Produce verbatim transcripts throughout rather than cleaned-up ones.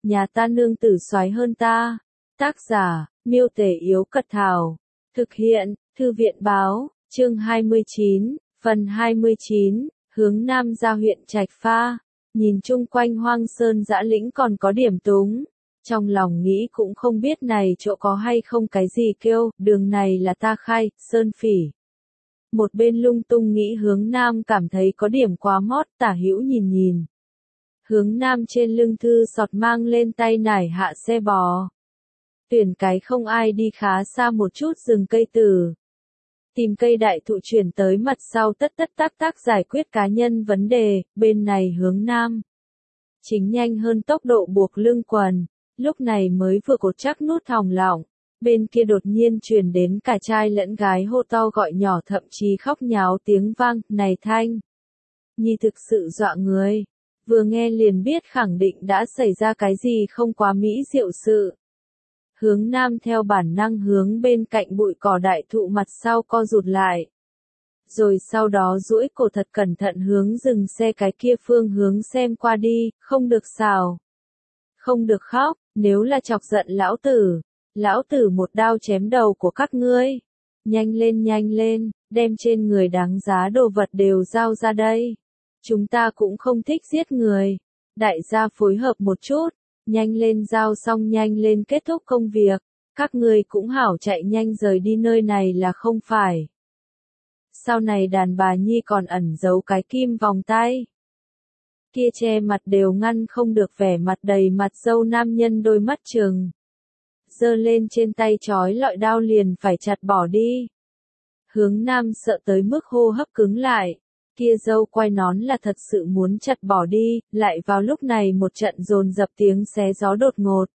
nhà ta nương tử soái hơn ta. Tác giả, Miêu Tể Yếu Cật Thảo. Thực hiện, Thư viện Báo, chương hai mươi chín, phần hai mươi chín, hướng nam ra huyện Trạch Pha. Nhìn chung quanh hoang sơn dã lĩnh còn có điểm túng. Trong lòng nghĩ cũng không biết này chỗ có hay không cái gì kêu, đường này là ta khai, sơn phỉ. Một bên lung tung nghĩ hướng nam cảm thấy có điểm quá mót, tả hữu nhìn nhìn. Hướng nam trên lưng thư sọt mang lên tay nải hạ xe bò. Tuyển cái không ai đi khá xa một chút rừng cây tử. Tìm cây đại thụ chuyển tới mặt sau tất tất tác tác giải quyết cá nhân vấn đề, bên này hướng nam. Chính nhanh hơn tốc độ buộc lưng quần, lúc này mới vừa cột chắc nút thòng lọng, bên kia đột nhiên truyền đến cả trai lẫn gái hô to gọi nhỏ thậm chí khóc nháo tiếng vang, này Thanh. Nhi thực sự dọa người, vừa nghe liền biết khẳng định đã xảy ra cái gì không quá mỹ diệu sự. Hướng nam theo bản năng hướng bên cạnh bụi cỏ đại thụ mặt sau co rụt lại. Rồi sau đó duỗi cổ thật cẩn thận hướng dừng xe cái kia phương hướng xem qua đi, không được xào. Không được khóc, nếu là chọc giận lão tử. Lão tử một đao chém đầu của các ngươi. Nhanh lên nhanh lên, đem trên người đáng giá đồ vật đều giao ra đây. Chúng ta cũng không thích giết người. Đại gia phối hợp một chút. Nhanh lên giao xong nhanh lên kết thúc công việc. Các ngươi cũng hảo chạy nhanh rời đi nơi này là không phải. Sau này đàn bà nhi còn ẩn giấu cái kim vòng tay. Kia che mặt đều ngăn không được vẻ mặt đầy mặt dâu nam nhân đôi mắt trừng. Giơ lên trên tay chói lọi đao liền phải chặt bỏ đi. Hướng nam sợ tới mức hô hấp cứng lại. Kia dâu quay nón là thật sự muốn chặt bỏ đi, lại vào lúc này một trận dồn dập tiếng xé gió đột ngột.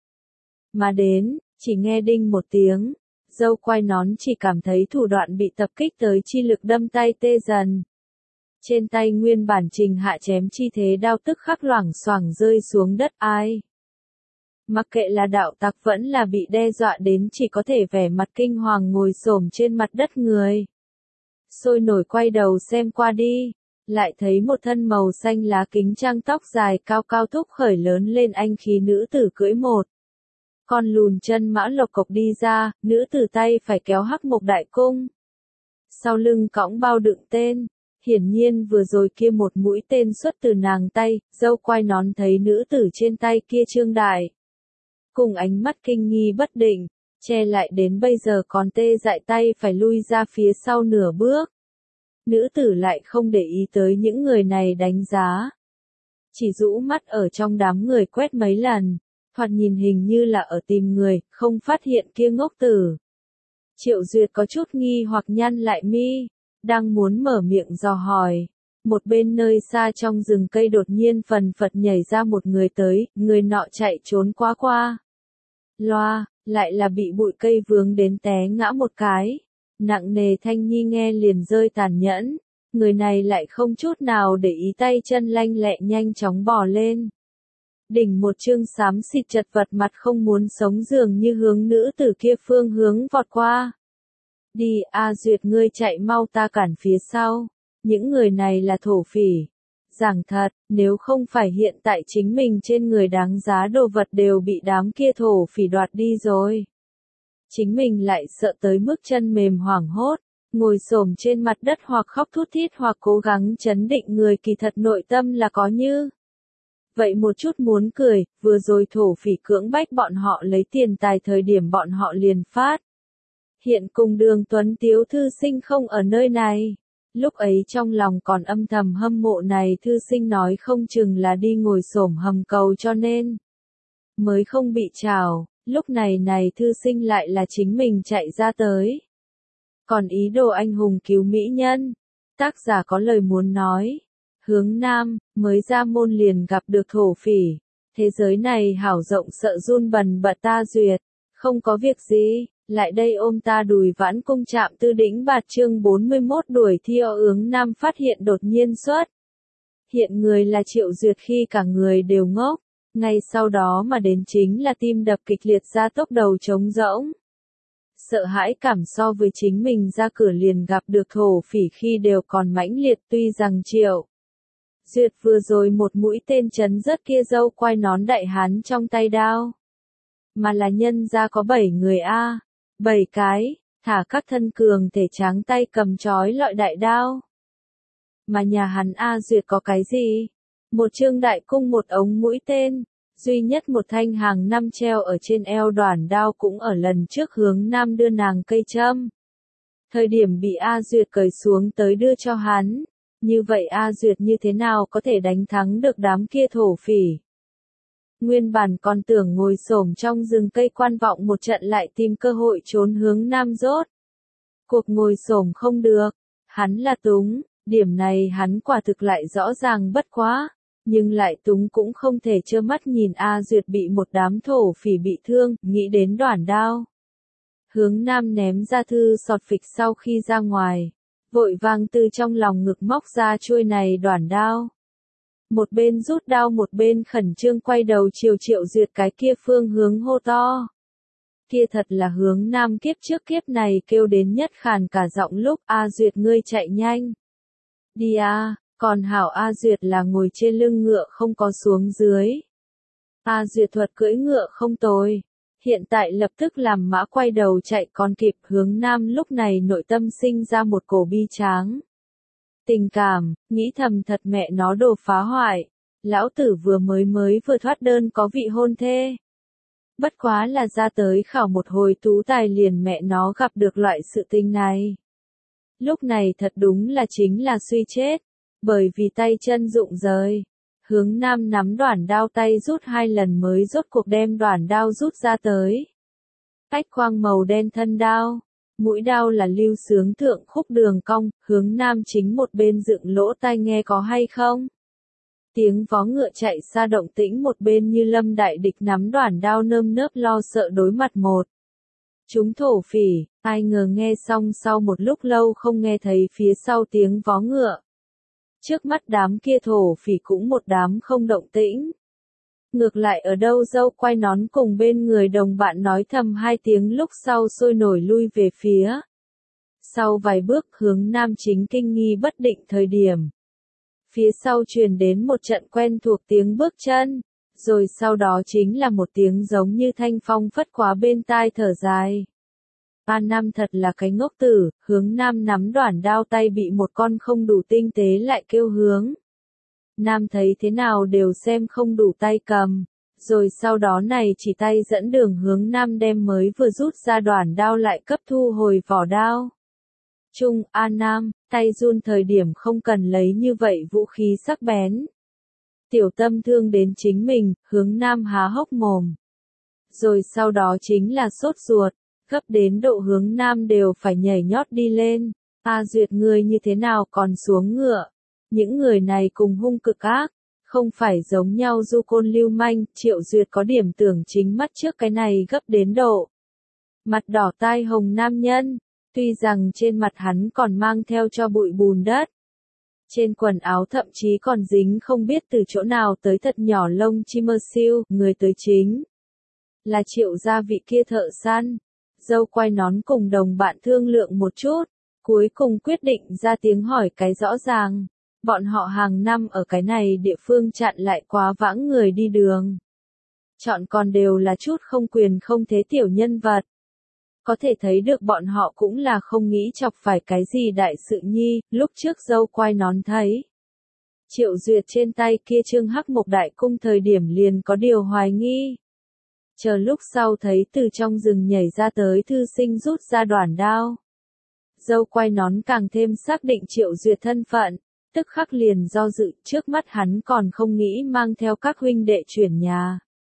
Mà đến, chỉ nghe đinh một tiếng, dâu quay nón chỉ cảm thấy thủ đoạn bị tập kích tới chi lực đâm tay tê dần. Trên tay nguyên bản trình hạ chém chi thế đao tức khắc loảng xoảng rơi xuống đất ai. Mặc kệ là đạo tặc vẫn là bị đe dọa đến chỉ có thể vẻ mặt kinh hoàng ngồi xổm trên mặt đất người. Sôi nổi quay đầu xem qua đi, lại thấy một thân màu xanh lá kính trang tóc dài cao cao thúc khởi lớn lên anh khí nữ tử cưỡi một. Con lùn chân mã lộc cộc đi ra, nữ tử tay phải kéo hắc mộc đại cung. Sau lưng cõng bao đựng tên, hiển nhiên vừa rồi kia một mũi tên xuất từ nàng tay, dâu quai nón thấy nữ tử trên tay kia trương đại. Cùng ánh mắt kinh nghi bất định, che lại đến bây giờ còn tê dại tay phải lui ra phía sau nửa bước. Nữ tử lại không để ý tới những người này đánh giá. Chỉ rũ mắt ở trong đám người quét mấy lần, thoạt nhìn hình như là ở tìm người, không phát hiện kia ngốc tử. Triệu Duyệt có chút nghi hoặc nhăn lại mi, đang muốn mở miệng dò hỏi. Một bên nơi xa trong rừng cây đột nhiên phần phật nhảy ra một người tới, người nọ chạy trốn quá qua. Loa, lại là bị bụi cây vướng đến té ngã một cái. Nặng nề Thanh Nhi nghe liền rơi tàn nhẫn. Người này lại không chút nào để ý tay chân lanh lẹ nhanh chóng bò lên. Đỉnh một chương xám xịt chật vật mặt không muốn sống dường như hướng nữ tử kia phương hướng vọt qua. Đi A Duyệt ngươi chạy mau ta cản phía sau. Những người này là thổ phỉ. Giảng thật, nếu không phải hiện tại chính mình trên người đáng giá đồ vật đều bị đám kia thổ phỉ đoạt đi rồi. Chính mình lại sợ tới mức chân mềm hoảng hốt, ngồi xổm trên mặt đất hoặc khóc thút thít hoặc cố gắng chấn định người kỳ thật nội tâm là có như. Vậy một chút muốn cười, vừa rồi thổ phỉ cưỡng bách bọn họ lấy tiền tài thời điểm bọn họ liền phát. Hiện cùng Đường Tuấn Tiếu thư sinh không ở nơi này. Lúc ấy trong lòng còn âm thầm hâm mộ này thư sinh nói không chừng là đi ngồi xổm hầm cầu cho nên mới không bị trào, lúc này này thư sinh lại là chính mình chạy ra tới. Còn ý đồ anh hùng cứu mỹ nhân, tác giả có lời muốn nói, hướng nam, mới ra môn liền gặp được thổ phỉ, thế giới này hảo rộng sợ run bần bật ta Duyệt, không có việc gì. Lại đây ôm ta đùi vãn cung chạm tư đỉnh bạt chương bốn mươi mốt đuổi theo hướng nam phát hiện đột nhiên xuất. Hiện người là Triệu Duyệt khi cả người đều ngốc, ngay sau đó mà đến chính là tim đập kịch liệt ra tốc đầu trống rỗng. Sợ hãi cảm so với chính mình ra cửa liền gặp được thổ phỉ khi đều còn mãnh liệt tuy rằng Triệu Duyệt vừa rồi một mũi tên chấn rớt kia dâu quai nón đại hán trong tay đao. Mà là nhân ra có bảy người a, bảy cái, thả các thân cường thể tráng tay cầm chói lọi đại đao. Mà nhà hắn A Duyệt có cái gì? Một trương đại cung một ống mũi tên, duy nhất một thanh hàng năm treo ở trên eo đoản đao cũng ở lần trước hướng nam đưa nàng cây châm. Thời điểm bị A Duyệt cởi xuống tới đưa cho hắn, như vậy A Duyệt như thế nào có thể đánh thắng được đám kia thổ phỉ? Nguyên bản còn tưởng ngồi xổm trong rừng cây quan vọng một trận lại tìm cơ hội trốn hướng nam rốt. Cuộc ngồi xổm không được, hắn là túng, điểm này hắn quả thực lại rõ ràng bất quá, nhưng lại túng cũng không thể trơ mắt nhìn A Duyệt bị một đám thổ phỉ bị thương, nghĩ đến đoản đao. Hướng nam ném ra thư sọt phịch sau khi ra ngoài, vội vàng từ trong lòng ngực móc ra chuôi này đoản đao. Một bên rút đao một bên khẩn trương quay đầu chiều Triệu Duyệt cái kia phương hướng hô to. Kia thật là hướng nam kiếp trước kiếp này kêu đến nhất khàn cả giọng lúc A Duyệt ngươi chạy nhanh. Đi a, còn hảo A Duyệt là ngồi trên lưng ngựa không có xuống dưới. A Duyệt thuật cưỡi ngựa không tồi. Hiện tại lập tức làm mã quay đầu chạy còn kịp hướng nam lúc này nội tâm sinh ra một cổ bi tráng. Tình cảm, nghĩ thầm thật mẹ nó đồ phá hoại. Lão tử vừa mới mới vừa thoát đơn có vị hôn thê. Bất quá là ra tới khảo một hồi tú tài liền mẹ nó gặp được loại sự tình này. Lúc này thật đúng là chính là suy chết. Bởi vì tay chân rụng rời. Hướng nam nắm đoản đao tay rút hai lần mới rốt cuộc đem đoản đao rút ra tới. Ách quang màu đen thân đao. Mũi đao là lưu sướng thượng khúc đường cong, hướng nam chính một bên dựng lỗ tai nghe có hay không? Tiếng vó ngựa chạy xa động tĩnh một bên như lâm đại địch nắm đoản đao nơm nớp lo sợ đối mặt một. Chúng thổ phỉ, ai ngờ nghe xong sau một lúc lâu không nghe thấy phía sau tiếng vó ngựa. Trước mắt đám kia thổ phỉ cũng một đám không động tĩnh. Ngược lại ở đâu dâu quay nón cùng bên người đồng bạn nói thầm hai tiếng lúc sau sôi nổi lui về phía. Sau vài bước hướng nam chính kinh nghi bất định thời điểm. Phía sau truyền đến một trận quen thuộc tiếng bước chân, rồi sau đó chính là một tiếng giống như thanh phong phất quá bên tai thở dài. A Nam thật là cái ngốc tử, hướng nam nắm đoản đao tay bị một con không đủ tinh tế lại kêu hướng. Nam thấy thế nào đều xem không đủ tay cầm, rồi sau đó này chỉ tay dẫn đường hướng nam đem mới vừa rút ra đoản đao lại cấp thu hồi vỏ đao. Trung A Nam, tay run thời điểm không cần lấy như vậy vũ khí sắc bén. Tiểu tâm thương đến chính mình, hướng nam há hốc mồm. Rồi sau đó chính là sốt ruột, gấp đến độ hướng nam đều phải nhảy nhót đi lên. A Duyệt ngươi như thế nào còn xuống ngựa? Những người này cùng hung cực ác, không phải giống nhau du côn lưu manh, Triệu Duyệt có điểm tưởng chính mắt trước cái này gấp đến độ. Mặt đỏ tai hồng nam nhân, tuy rằng trên mặt hắn còn mang theo cho bụi bùn đất. Trên quần áo thậm chí còn dính không biết từ chỗ nào tới thật nhỏ lông chim mơ siêu, người tới chính. Là Triệu gia vị kia thợ săn, dâu quay nón cùng đồng bạn thương lượng một chút, cuối cùng quyết định ra tiếng hỏi cái rõ ràng. Bọn họ hàng năm ở cái này địa phương chặn lại quá vãng người đi đường. Chọn còn đều là chút không quyền không thế tiểu nhân vật. Có thể thấy được bọn họ cũng là không nghĩ chọc phải cái gì đại sự nhi, lúc trước dâu quai nón thấy. Triệu Duyệt trên tay kia trương hắc mộc đại cung thời điểm liền có điều hoài nghi. Chờ lúc sau thấy từ trong rừng nhảy ra tới thư sinh rút ra đoản đao. Dâu quai nón càng thêm xác định Triệu Duyệt thân phận. Tức khắc liền do dự, trước mắt hắn còn không nghĩ mang theo các huynh đệ chuyển nhà.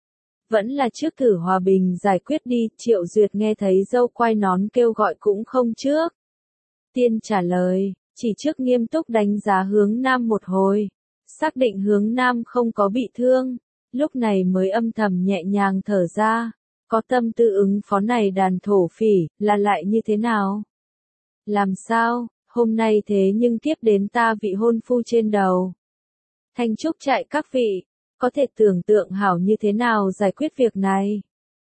Vẫn là trước thử hòa bình giải quyết đi, Triệu Duyệt nghe thấy dâu quai nón kêu gọi cũng không trước. Tiên trả lời, chỉ trước nghiêm túc đánh giá hướng nam một hồi. Xác định hướng nam không có bị thương, lúc này mới âm thầm nhẹ nhàng thở ra. Có tâm tư ứng phó này đàn thổ phỉ, là lại như thế nào? Làm sao? Hôm nay thế nhưng tiếp đến ta vị hôn phu trên đầu. Thanh trúc chạy các vị, có thể tưởng tượng hảo như thế nào giải quyết việc này.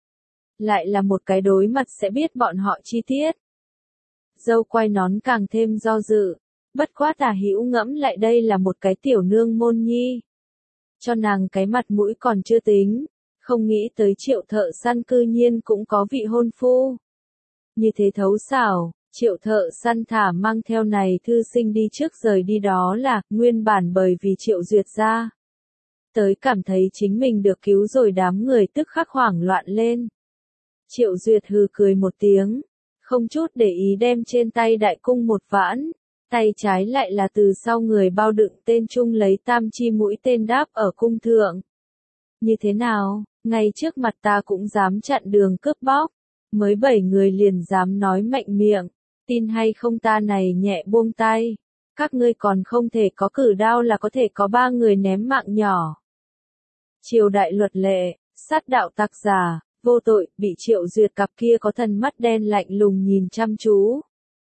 Lại là một cái đối mặt sẽ biết bọn họ chi tiết. Dâu quai nón càng thêm do dự, Bất quá Tả Hữu ngẫm lại đây là một cái tiểu nương môn nhi. Cho nàng cái mặt mũi còn chưa tính, không nghĩ tới Triệu Thợ Săn cư nhiên cũng có vị hôn phu. Như thế thấu xảo, Triệu Thợ Săn thả mang theo này thư sinh đi trước rời đi đó là, nguyên bản bởi vì Triệu Duyệt ra. Tới cảm thấy chính mình được cứu rồi đám người tức khắc hoảng loạn lên. Triệu Duyệt hừ cười một tiếng, không chút để ý đem trên tay đại cung một vãn, tay trái lại là từ sau người bao đựng tên trung lấy tam chi mũi tên đáp ở cung thượng. Như thế nào, ngay trước mặt ta cũng dám chặn đường cướp bóc, mới bảy người liền dám nói mạnh miệng, tin hay không ta này nhẹ buông tay, các ngươi còn không thể có cử đao là có thể có ba người ném mạng nhỏ. Triều đại luật lệ, sát đạo tặc giả, vô tội, bị Triệu Duyệt cặp kia có thần mắt đen lạnh lùng nhìn chăm chú.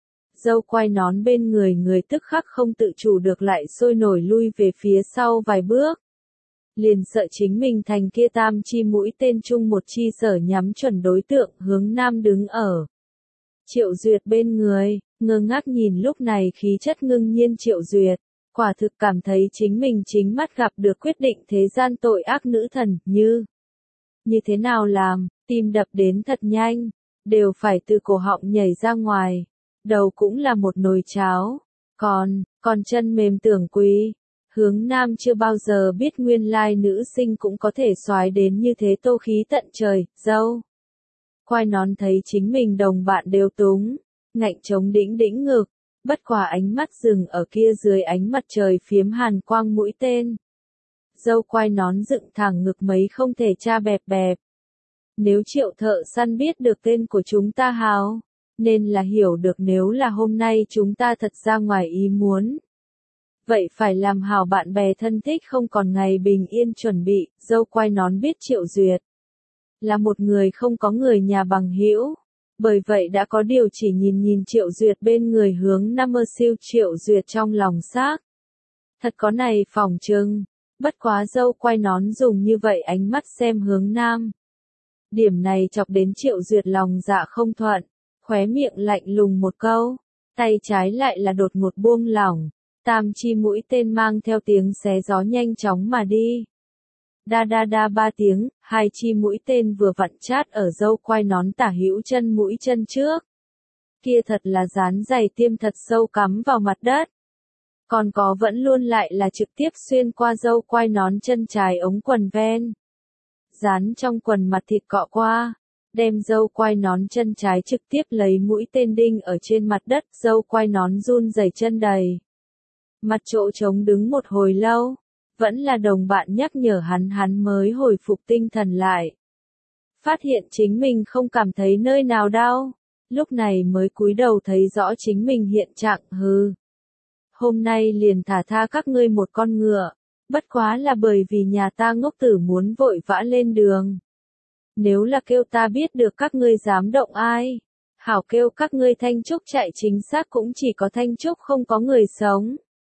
Dâu quai nón bên người người tức khắc không tự chủ được lại sôi nổi lui về phía sau vài bước. Liền sợ chính mình thành kia tam chi mũi tên chung một chi sở nhắm chuẩn đối tượng hướng nam đứng ở. Triệu Duyệt bên người, ngơ ngác nhìn lúc này khí chất ngưng nhiên Triệu Duyệt, quả thực cảm thấy chính mình chính mắt gặp được quyết định thế gian tội ác nữ thần, như như thế nào làm, tim đập đến thật nhanh, đều phải từ cổ họng nhảy ra ngoài, đầu cũng là một nồi cháo, còn, còn chân mềm tưởng quý. Hướng nam chưa bao giờ biết nguyên lai nữ sinh cũng có thể soái đến như thế tô khí tận trời, dâu. Quai nón thấy chính mình đồng bạn đều túng, ngạnh chống đĩnh đĩnh ngực, bất quả ánh mắt dừng ở kia dưới ánh mặt trời phiếm hàn quang mũi tên. Dâu quai nón dựng thẳng ngực mấy không thể tra bẹp bẹp. Nếu Triệu Thợ Săn biết được tên của chúng ta hào, nên là hiểu được nếu là hôm nay chúng ta thật ra ngoài ý muốn. Vậy phải làm hảo bạn bè thân thích không còn ngày bình yên chuẩn bị, dâu quai nón biết Triệu Duyệt là một người không có người nhà bằng hữu, bởi vậy đã có điều chỉ nhìn nhìn Triệu Duyệt bên người hướng nam mơ siêu Triệu Duyệt trong lòng xác. Thật có này phỏng trưng, bất quá dâu quai nón dùng như vậy ánh mắt xem hướng nam. Điểm này chọc đến Triệu Duyệt lòng dạ không thuận, khóe miệng lạnh lùng một câu, tay trái lại là đột ngột buông lỏng. Tam chi mũi tên mang theo tiếng xé gió nhanh chóng mà đi. Đa đa đa ba tiếng, hai chi mũi tên vừa vặn chát ở dâu quai nón Tả Hữu chân mũi chân trước. Kia thật là dán dày tiêm thật sâu cắm vào mặt đất. Còn có vẫn luôn lại là trực tiếp xuyên qua dâu quai nón chân trái ống quần ven. Dán trong quần mặt thịt cọ qua, đem dâu quai nón chân trái trực tiếp lấy mũi tên đinh ở trên mặt đất, dâu quai nón run rẩy chân đầy. Mặt chỗ trống đứng một hồi lâu, vẫn là đồng bạn nhắc nhở hắn hắn mới hồi phục tinh thần lại. Phát hiện chính mình không cảm thấy nơi nào đau, lúc này mới cúi đầu thấy rõ chính mình hiện trạng hừ. Hôm nay liền thả tha các ngươi một con ngựa, bất quá là bởi vì nhà ta ngốc tử muốn vội vã lên đường. Nếu là kêu ta biết được các ngươi dám động ai, hảo kêu các ngươi Thanh Trúc chạy chính xác cũng chỉ có Thanh Trúc không có người sống.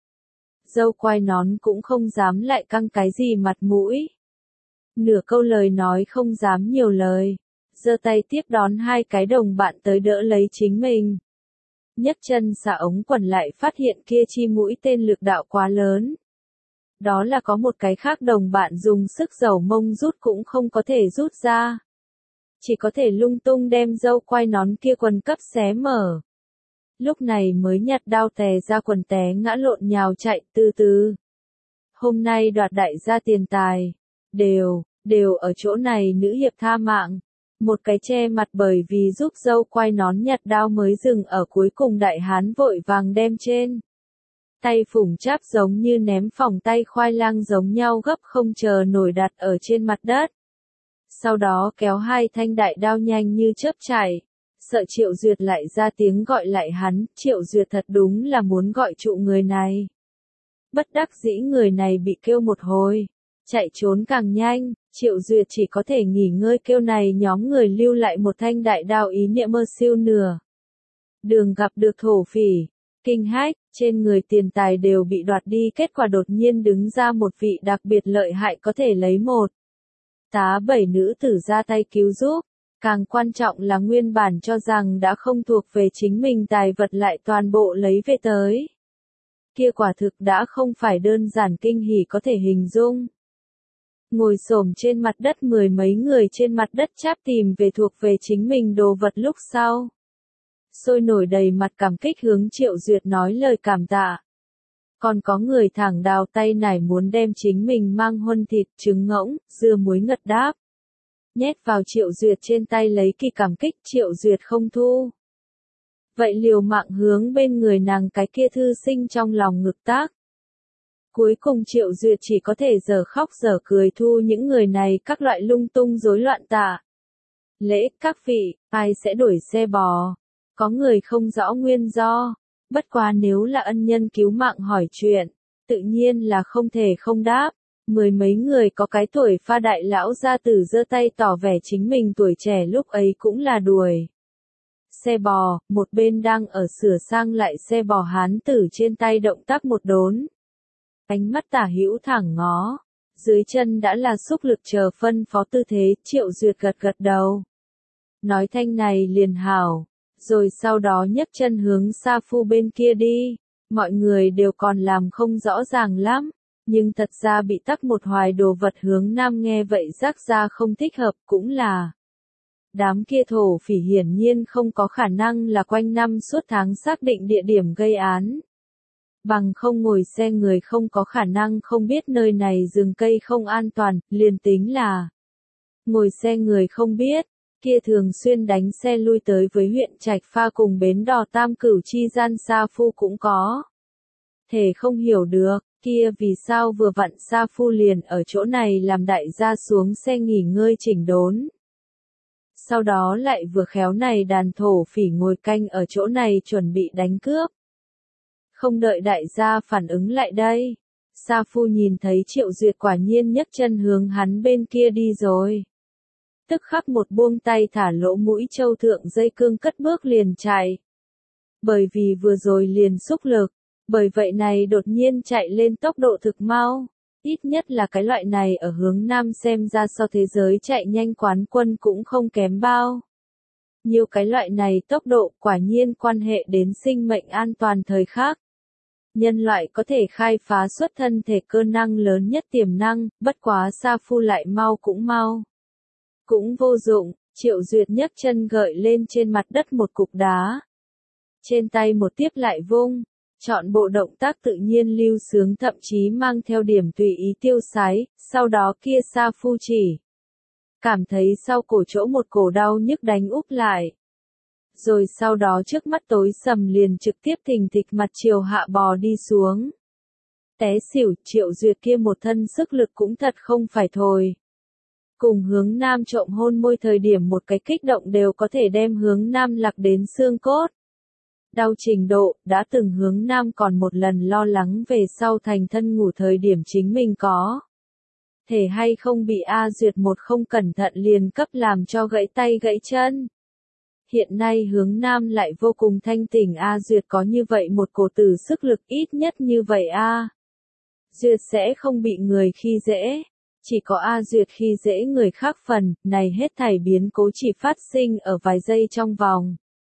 Dâu quai nón cũng không dám lại căng cái gì mặt mũi. Nửa câu lời nói không dám nhiều lời, giơ tay tiếp đón hai cái đồng bạn tới đỡ lấy chính mình. Nhấc chân xả ống quần lại phát hiện kia chi mũi tên lực đạo quá lớn. Đó là có một cái khác đồng bạn dùng sức dầu mông rút cũng không có thể rút ra. Chỉ có thể lung tung đem dâu quai nón kia quần cấp xé mở. Lúc này mới nhặt đao tè ra quần té ngã lộn nhào chạy từ từ. Hôm nay đoạt đại gia tiền tài, đều, đều ở chỗ này nữ hiệp tha mạng. Một cái che mặt bởi vì giúp dâu quai nón nhặt đao mới dừng ở cuối cùng đại hán vội vàng đem trên. Tay phủng cháp giống như ném phỏng tay khoai lang giống nhau gấp không chờ nổi đặt ở trên mặt đất. Sau đó kéo hai thanh đại đao nhanh như chớp chạy. Sợ Triệu Duyệt lại ra tiếng gọi lại hắn, Triệu Duyệt thật đúng là muốn gọi trụ người này. Bất đắc dĩ người này bị kêu một hồi, chạy trốn càng nhanh, Triệu Duyệt chỉ có thể nghỉ ngơi kêu này nhóm người lưu lại một thanh đại đao ý niệm mơ siêu nửa. Đường gặp được thổ phỉ, kinh hách, trên người tiền tài đều bị đoạt đi, kết quả đột nhiên đứng ra một vị đặc biệt lợi hại có thể lấy một. Tá bảy nữ tử ra tay cứu giúp. Càng quan trọng là nguyên bản cho rằng đã không thuộc về chính mình tài vật lại toàn bộ lấy về tới. kia quả thực đã không phải đơn giản kinh hỉ có thể hình dung. Ngồi xổm trên mặt đất mười mấy người trên mặt đất cháp tìm về thuộc về chính mình đồ vật lúc sau. Sôi nổi đầy mặt cảm kích hướng Triệu Duyệt nói lời cảm tạ. Còn có người thẳng đào tay nải muốn đem chính mình mang huân thịt, trứng ngỗng, dưa muối ngật đáp. Nhét vào Triệu Duyệt trên tay lấy kỳ cảm kích, Triệu Duyệt không thu. Vậy liều mạng hướng bên người nàng cái kia thư sinh trong lòng ngực tác. Cuối cùng Triệu Duyệt chỉ có thể giờ khóc giờ cười thu những người này các loại lung tung rối loạn tạ. Lễ, các vị, ai sẽ đuổi xe bò? Có người không rõ nguyên do. Bất quá nếu là ân nhân cứu mạng hỏi chuyện, tự nhiên là không thể không đáp. Mười mấy người có cái tuổi pha đại lão gia tử giơ tay tỏ vẻ chính mình tuổi trẻ lúc ấy cũng là đuổi. Xe bò, một bên đang ở sửa sang lại xe bò hán tử trên tay động tác một đốn. Ánh mắt tả hữu thẳng ngó, dưới chân đã là xúc lực chờ phân phó tư thế, Triệu Duyệt gật gật đầu. Nói thanh này liền hảo, rồi sau đó nhấc chân hướng Sa Phu bên kia đi, mọi người đều còn làm không rõ ràng lắm, nhưng thật ra bị tắc một hoài đồ vật hướng nam nghe vậy rắc ra không thích hợp cũng là. Đám kia thổ phỉ hiển nhiên không có khả năng là quanh năm suốt tháng xác định địa điểm gây án. Bằng không ngồi xe người không có khả năng không biết nơi này rừng cây không an toàn, liền tính là. Ngồi xe người không biết, kia thường xuyên đánh xe lui tới với huyện Trạch Pha cùng bến đò Tam Cửu chi gian Sa Phu cũng có. Thể không hiểu được, kia vì sao vừa vặn Sa Phu liền ở chỗ này làm đại gia xuống xe nghỉ ngơi chỉnh đốn. Sau đó lại vừa khéo này đàn thổ phỉ ngồi canh ở chỗ này chuẩn bị đánh cướp. Không đợi đại gia phản ứng lại đây. Sa Phu nhìn thấy Triệu Duyệt quả nhiên nhấc chân hướng hắn bên kia đi rồi. Tức khắc một buông tay thả lỗ mũi châu thượng dây cương cất bước liền chạy. Bởi vì vừa rồi liền xúc lực, bởi vậy này đột nhiên chạy lên tốc độ thực mau. Ít nhất là cái loại này ở hướng nam xem ra so thế giới chạy nhanh quán quân cũng không kém bao. Nhiều cái loại này tốc độ quả nhiên quan hệ đến sinh mệnh an toàn thời khắc. Nhân loại có thể khai phá xuất thân thể cơ năng lớn nhất tiềm năng, bất quá Sa Phu lại mau cũng mau. Cũng vô dụng, Triệu Duyệt nhấc chân gợi lên trên mặt đất một cục đá. Trên tay một tiếp lại vung, chọn bộ động tác tự nhiên lưu sướng thậm chí mang theo điểm tùy ý tiêu sái, sau đó kia Sa Phu chỉ. Cảm thấy sau cổ chỗ một cổ đau nhức đánh úp lại. Rồi sau đó trước mắt tối sầm liền trực tiếp thình thịch mặt chiều hạ bò đi xuống. Té xỉu, Triệu Duyệt kia một thân sức lực cũng thật không phải thồi. Cùng hướng nam trộm hôn môi thời điểm một cái kích động đều có thể đem hướng nam lạc đến xương cốt. Đau trình độ, đã từng hướng nam còn một lần lo lắng về sau thành thân ngủ thời điểm chính mình có. Thể hay không bị A Duyệt một không cẩn thận liền cấp làm cho gãy tay gãy chân. Hiện nay hướng nam lại vô cùng thanh tỉnh A Duyệt có như vậy một cổ tử sức lực ít nhất như vậy A. Duyệt sẽ không bị người khi dễ. Chỉ có A Duyệt khi dễ người khác phần, này hết thảy biến cố chỉ phát sinh ở vài giây trong vòng.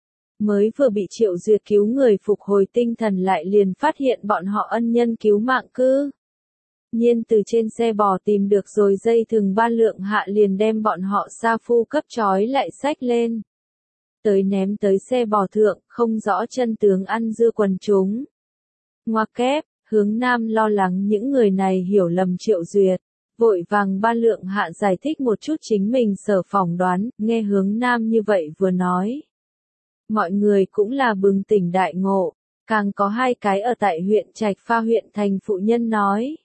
Mới vừa bị Triệu Duyệt cứu người phục hồi tinh thần lại liền phát hiện bọn họ ân nhân cứu mạng cư. Nhiên từ trên xe bò tìm được rồi dây thừng ba lượng hạ liền đem bọn họ Sa Phu cấp trói lại xách lên. Tới ném tới xe bò thượng, không rõ chân tướng ăn dưa quần chúng. Ngoặc kép, hướng nam lo lắng những người này hiểu lầm Triệu Duyệt. Vội vàng ba lượng hạ giải thích một chút chính mình sở phỏng đoán, nghe hướng nam như vậy vừa nói. Mọi người cũng là bừng tỉnh đại ngộ, càng có hai cái ở tại huyện Trạch Pha huyện thành phụ nhân nói.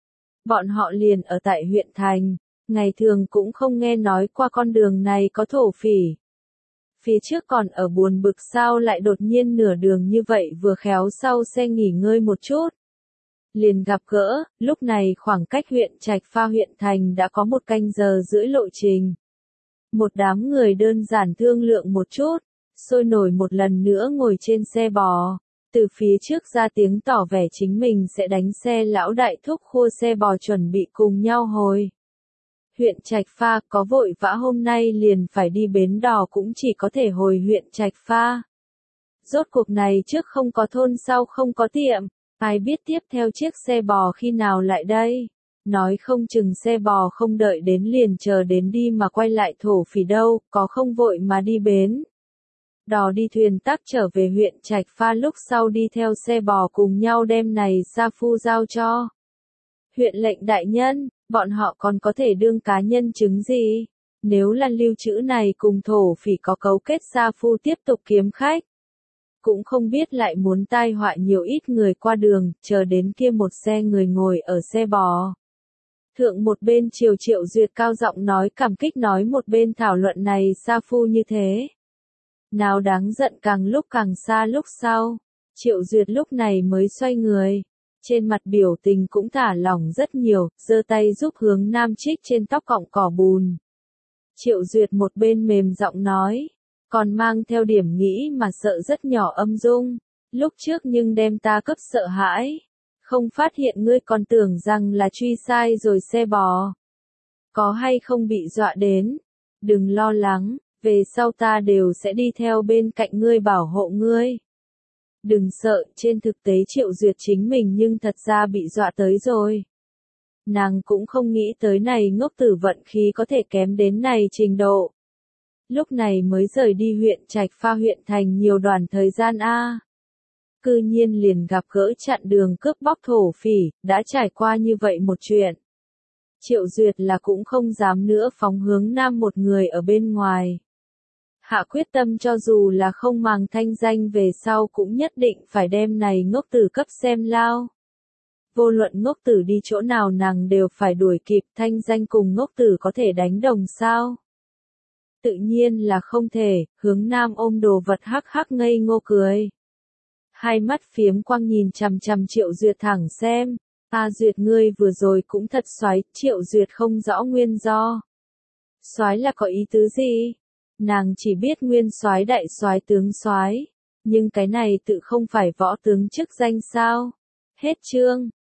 Bọn họ liền ở tại huyện thành, ngày thường cũng không nghe nói qua con đường này có thổ phỉ. Phía trước còn ở buồn bực sao lại đột nhiên nửa đường như vậy vừa khéo sau xe nghỉ ngơi một chút. Liền gặp gỡ, lúc này khoảng cách huyện Trạch Pha huyện thành đã có một canh giờ rưỡi lộ trình. Một đám người đơn giản thương lượng một chút, sôi nổi một lần nữa ngồi trên xe bò, từ phía trước ra tiếng tỏ vẻ chính mình sẽ đánh xe lão đại thúc khua xe bò chuẩn bị cùng nhau hồi. Huyện Trạch Pha có vội vã hôm nay liền phải đi bến đò cũng chỉ có thể hồi huyện Trạch Pha. Rốt cuộc này trước không có thôn sau không có tiệm. Ai biết tiếp theo chiếc xe bò khi nào lại đây? Nói không chừng xe bò không đợi đến liền chờ đến đi mà quay lại thổ phỉ đâu, có không vội mà đi bến. Đò đi thuyền tắc trở về huyện Trạch Pha lúc sau đi theo xe bò cùng nhau đem này Sa Phu giao cho. Huyện lệnh đại nhân, bọn họ còn có thể đương cá nhân chứng gì? Nếu là lưu trữ này cùng thổ phỉ có cấu kết Sa Phu tiếp tục kiếm khách. Cũng không biết lại muốn tai họa nhiều ít người qua đường, chờ đến kia một xe người ngồi ở xe bò. Thượng một bên Triều Triệu Duyệt cao giọng nói cảm kích nói một bên thảo luận này Sa Phu như thế. Nào đáng giận càng lúc càng xa lúc sau. Triệu Duyệt lúc này mới xoay người. Trên mặt biểu tình cũng thả lỏng rất nhiều, giơ tay giúp hướng nam trích trên tóc cọng cỏ bùn. Triệu Duyệt một bên mềm giọng nói. Còn mang theo điểm nghĩ mà sợ rất nhỏ âm dung. Lúc trước nhưng đem ta cấp sợ hãi. Không phát hiện ngươi còn tưởng rằng là truy sai rồi xe bò. Có hay không bị dọa đến? Đừng lo lắng, về sau ta đều sẽ đi theo bên cạnh ngươi bảo hộ ngươi. Đừng sợ, trên thực tế Triệu Duyệt chính mình nhưng thật ra bị dọa tới rồi. Nàng cũng không nghĩ tới này ngốc tử vận khí có thể kém đến này trình độ. Lúc này mới rời đi huyện Trạch Pha huyện thành nhiều đoàn thời gian a. Cư nhiên liền gặp gỡ chặn đường cướp bóc thổ phỉ, đã trải qua như vậy một chuyện. Triệu Duyệt là cũng không dám nữa phóng hướng nam một người ở bên ngoài. Hạ quyết tâm cho dù là không màng thanh danh về sau cũng nhất định phải đem này ngốc tử cấp xem lao. Vô luận ngốc tử đi chỗ nào nàng đều phải đuổi kịp, thanh danh cùng ngốc tử có thể đánh đồng sao? Tự nhiên là không thể, hướng nam ôm đồ vật hắc hắc ngây ngô cười. Hai mắt phiếm quang nhìn chằm chằm Triệu Duyệt thẳng xem. A Duyệt ngươi vừa rồi cũng thật xoái, Triệu Duyệt không rõ nguyên do. Xoái là có ý tứ gì? Nàng chỉ biết nguyên soái đại soái tướng soái, nhưng cái này tự không phải võ tướng chức danh sao? Hết chương.